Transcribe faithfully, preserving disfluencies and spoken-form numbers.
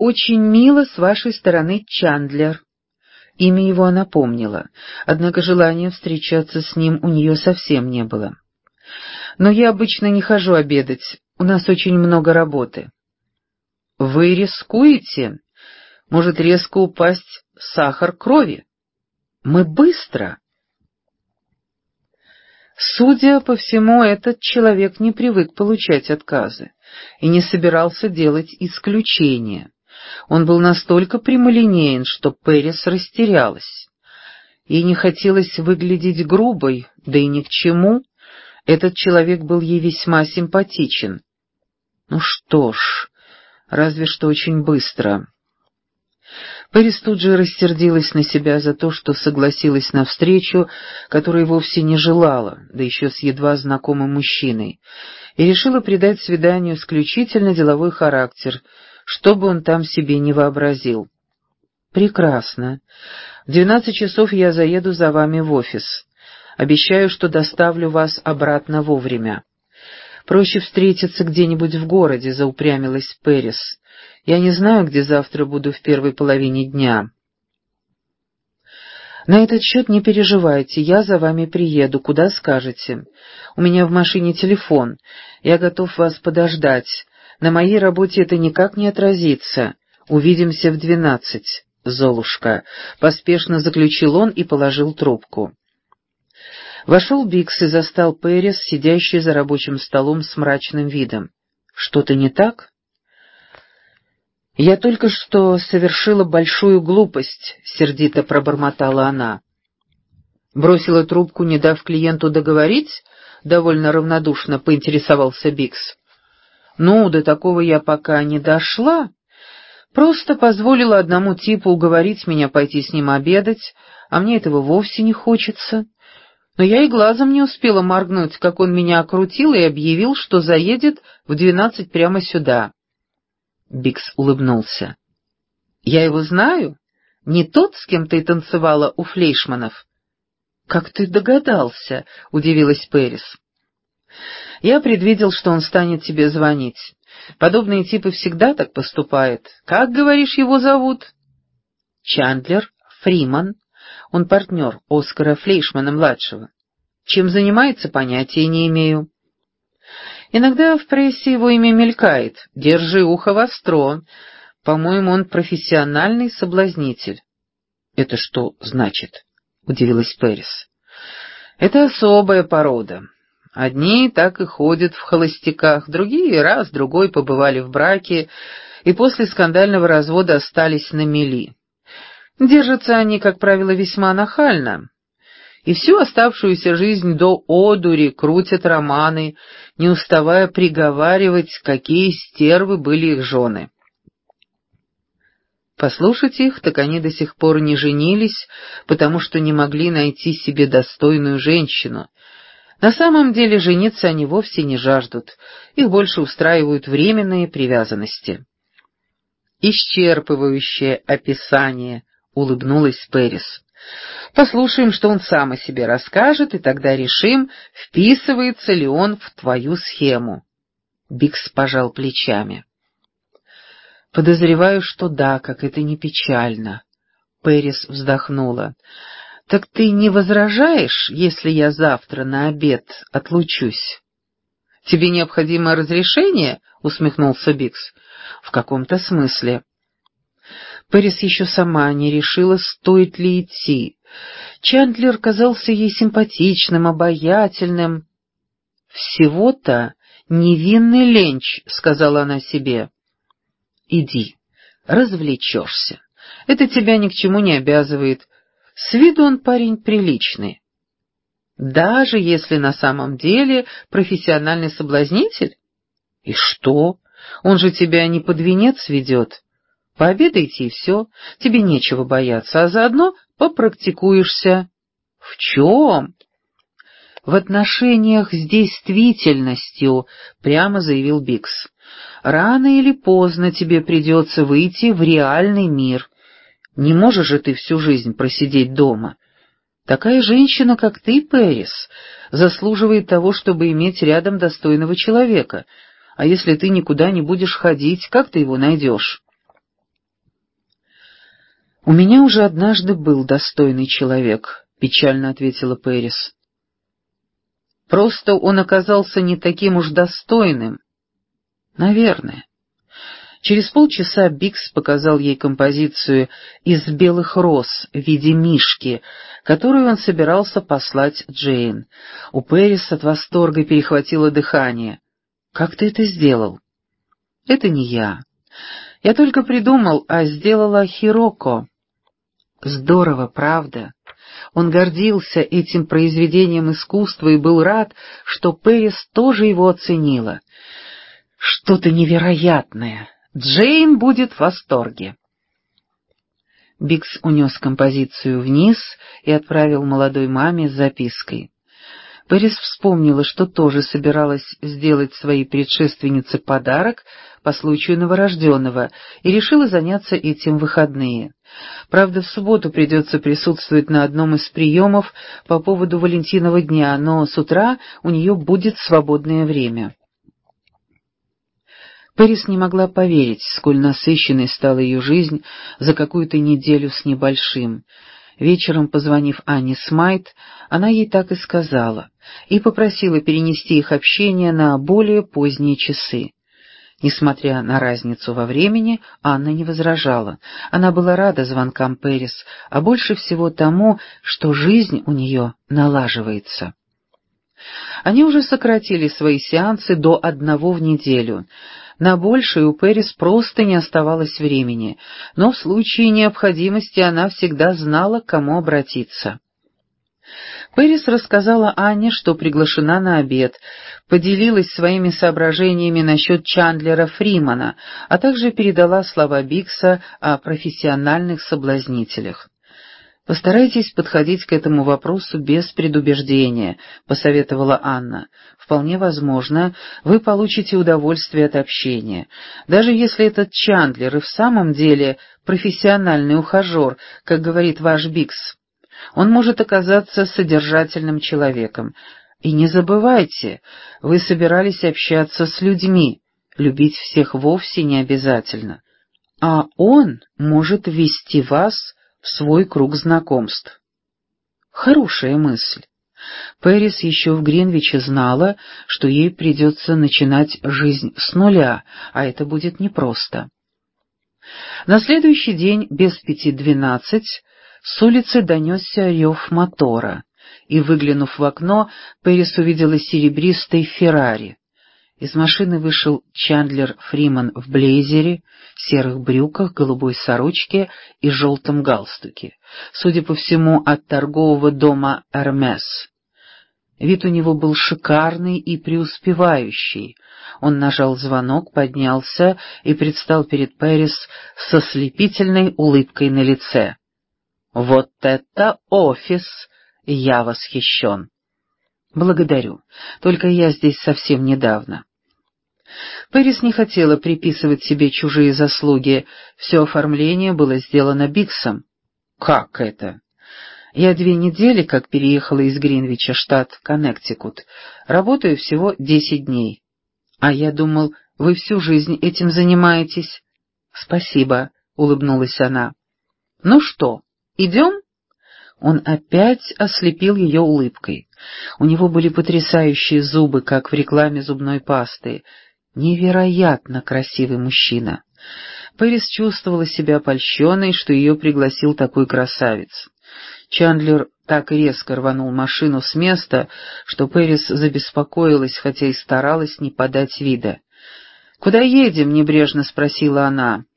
«Очень мило с вашей стороны, Чандлер». Имя его она помнила, однако желания встречаться с ним у нее совсем не было. «Но я обычно не хожу обедать, у нас очень много работы». «Вы рискуете? Может резко упасть сахар крови? Мы быстро». Судя по всему, этот человек не привык получать отказы и не собирался делать исключения. Он был настолько прямолинеен, что Пэрис растерялась. Ей не хотелось выглядеть грубой, да и ни к чему. Этот человек был ей весьма симпатичен. Ну что ж, разве что очень быстро. Пэрис тут же рассердилась на себя за то, что согласилась на встречу, которой вовсе не желала, да еще с едва знакомым мужчиной, и решила придать свиданию исключительно деловой характер, что бы он там себе не вообразил. «Прекрасно. В двенадцать часов я заеду за вами в офис. Обещаю, что доставлю вас обратно вовремя. Проще встретиться где-нибудь в городе», — заупрямилась Пэрис. «Я не знаю, где завтра буду в первой половине дня». «На этот счет не переживайте, я за вами приеду, куда скажете. У меня в машине телефон, я готов вас подождать. На моей работе это никак не отразится. Увидимся в двенадцать, Золушка», — поспешно заключил он и положил трубку. Вошел Бикс и застал Пэрис, сидящей за рабочим столом с мрачным видом. «Что-то не так?» «Я только что совершила большую глупость», — сердито пробормотала она. «Бросила трубку, не дав клиенту договорить?» — довольно равнодушно поинтересовался Бикс. «Ну, до такого я пока не дошла. Просто позволила одному типу уговорить меня пойти с ним обедать, а мне этого вовсе не хочется. Но я и глазом не успела моргнуть, как он меня окрутил и объявил, что заедет в двенадцать прямо сюда». Бикс улыбнулся. «Я его знаю? Не тот, с кем ты танцевала у Флейшманов?» «Как ты догадался?» — удивилась Пэрис. «Я предвидел, что он станет тебе звонить. Подобные типы всегда так поступают. Как, говоришь, его зовут?» «Чандлер Фриман. Он партнер Оскара Флейшмана-младшего. Чем занимается, понятия не имею. Иногда в прессе его имя мелькает. Держи ухо востро. По-моему, он профессиональный соблазнитель». «Это что значит?» — удивилась Пэрис. «Это особая порода. Одни так и ходят в холостяках, другие раз-другой побывали в браке и после скандального развода остались на мели. Держатся они, как правило, весьма нахально. И всю оставшуюся жизнь до одури крутят романы, не уставая приговаривать, какие стервы были их жены. Послушать их, так они до сих пор не женились, потому что не могли найти себе достойную женщину. На самом деле жениться они вовсе не жаждут, их больше устраивают временные привязанности». «Исчерпывающее описание», — улыбнулась Пэрис. «Послушаем, что он сам о себе расскажет, и тогда решим, вписывается ли он в твою схему». Бикс пожал плечами. «Подозреваю, что да, как это не печально». Пэрис вздохнула. «Так ты не возражаешь, если я завтра на обед отлучусь?» «Тебе необходимо разрешение?» — усмехнулся Бикс. «В каком-то смысле». Пэрис еще сама не решила, стоит ли идти. Чандлер казался ей симпатичным, обаятельным. «Всего-то невинный ленч», — сказала она себе. «Иди, развлечешься. Это тебя ни к чему не обязывает. С виду он парень приличный. Даже если на самом деле профессиональный соблазнитель? И что? Он же тебя не под венец ведет. Пообедайте и все, тебе нечего бояться, а заодно попрактикуешься». «В чем?» «В отношениях с действительностью», — прямо заявил Бикс. «Рано или поздно тебе придется выйти в реальный мир. Не можешь же ты всю жизнь просидеть дома. Такая женщина, как ты, Пэрис, заслуживает того, чтобы иметь рядом достойного человека. А если ты никуда не будешь ходить, как ты его найдешь?» «У меня уже однажды был достойный человек», — печально ответила Пэрис. «Просто он оказался не таким уж достойным». «Наверное». Через полчаса Бикс показал ей композицию из белых роз в виде мишки, которую он собирался послать Джейн. У Пэрис от восторга перехватило дыхание. «Как ты это сделал?» «Это не я. Я только придумал, а сделала Хироко». «Здорово, правда?» Он гордился этим произведением искусства и был рад, что Пэрис тоже его оценила. «Что-то невероятное! Джейн будет в восторге». Бикс унес композицию вниз и отправил молодой маме с запиской. Пэрис вспомнила, что тоже собиралась сделать своей предшественнице подарок по случаю новорожденного, и решила заняться этим в выходные. Правда, в субботу придется присутствовать на одном из приемов по поводу Валентинова дня, но с утра у нее будет свободное время. Пэрис не могла поверить, сколь насыщенной стала ее жизнь за какую-то неделю с небольшим. Вечером, позвонив Анне Смайт, она ей так и сказала, и попросила перенести их общение на более поздние часы. Несмотря на разницу во времени, Анна не возражала. Она была рада звонкам Пэрис, а больше всего тому, что жизнь у нее налаживается. Они уже сократили свои сеансы до одного в неделю. На большее у Пэрис просто не оставалось времени, но в случае необходимости она всегда знала, к кому обратиться. Пэрис рассказала Анне, что приглашена на обед, поделилась своими соображениями насчет Чандлера Фримана, а также передала слова Бикса о профессиональных соблазнителях. «Постарайтесь подходить к этому вопросу без предубеждения», — посоветовала Анна. «Вполне возможно, вы получите удовольствие от общения. Даже если этот Чандлер и в самом деле профессиональный ухажер, как говорит ваш Бикс, он может оказаться содержательным человеком. И не забывайте, вы собирались общаться с людьми, любить всех вовсе не обязательно. А он может ввести вас в свой круг знакомств». Хорошая мысль. Пэрис еще в Гринвиче знала, что ей придется начинать жизнь с нуля, а это будет непросто. На следующий день без пяти двенадцать с улицы донесся рев мотора, и, выглянув в окно, Пэрис увидела серебристый Феррари. Из машины вышел Чандлер Фриман в блейзере, серых брюках, голубой сорочке и желтом галстуке, судя по всему, от торгового дома «Эрмес». Вид у него был шикарный и преуспевающий. Он нажал звонок, поднялся и предстал перед Пэрис со слепительной улыбкой на лице. «Вот это офис! Я восхищен!» «Благодарю, только я здесь совсем недавно». Пэрис не хотела приписывать себе чужие заслуги, все оформление было сделано Биксом. «Как это?» «Я две недели как переехала из Гринвича, штат Коннектикут. Работаю всего десять дней». «А я думал, вы всю жизнь этим занимаетесь». «Спасибо», — улыбнулась она. «Ну что, идем?» Он опять ослепил ее улыбкой. У него были потрясающие зубы, как в рекламе зубной пасты. Невероятно красивый мужчина. Пэрис чувствовала себя польщенной, что ее пригласил такой красавец. Чандлер так резко рванул машину с места, что Пэрис забеспокоилась, хотя и старалась не подать вида. «Куда едем?» — небрежно спросила она.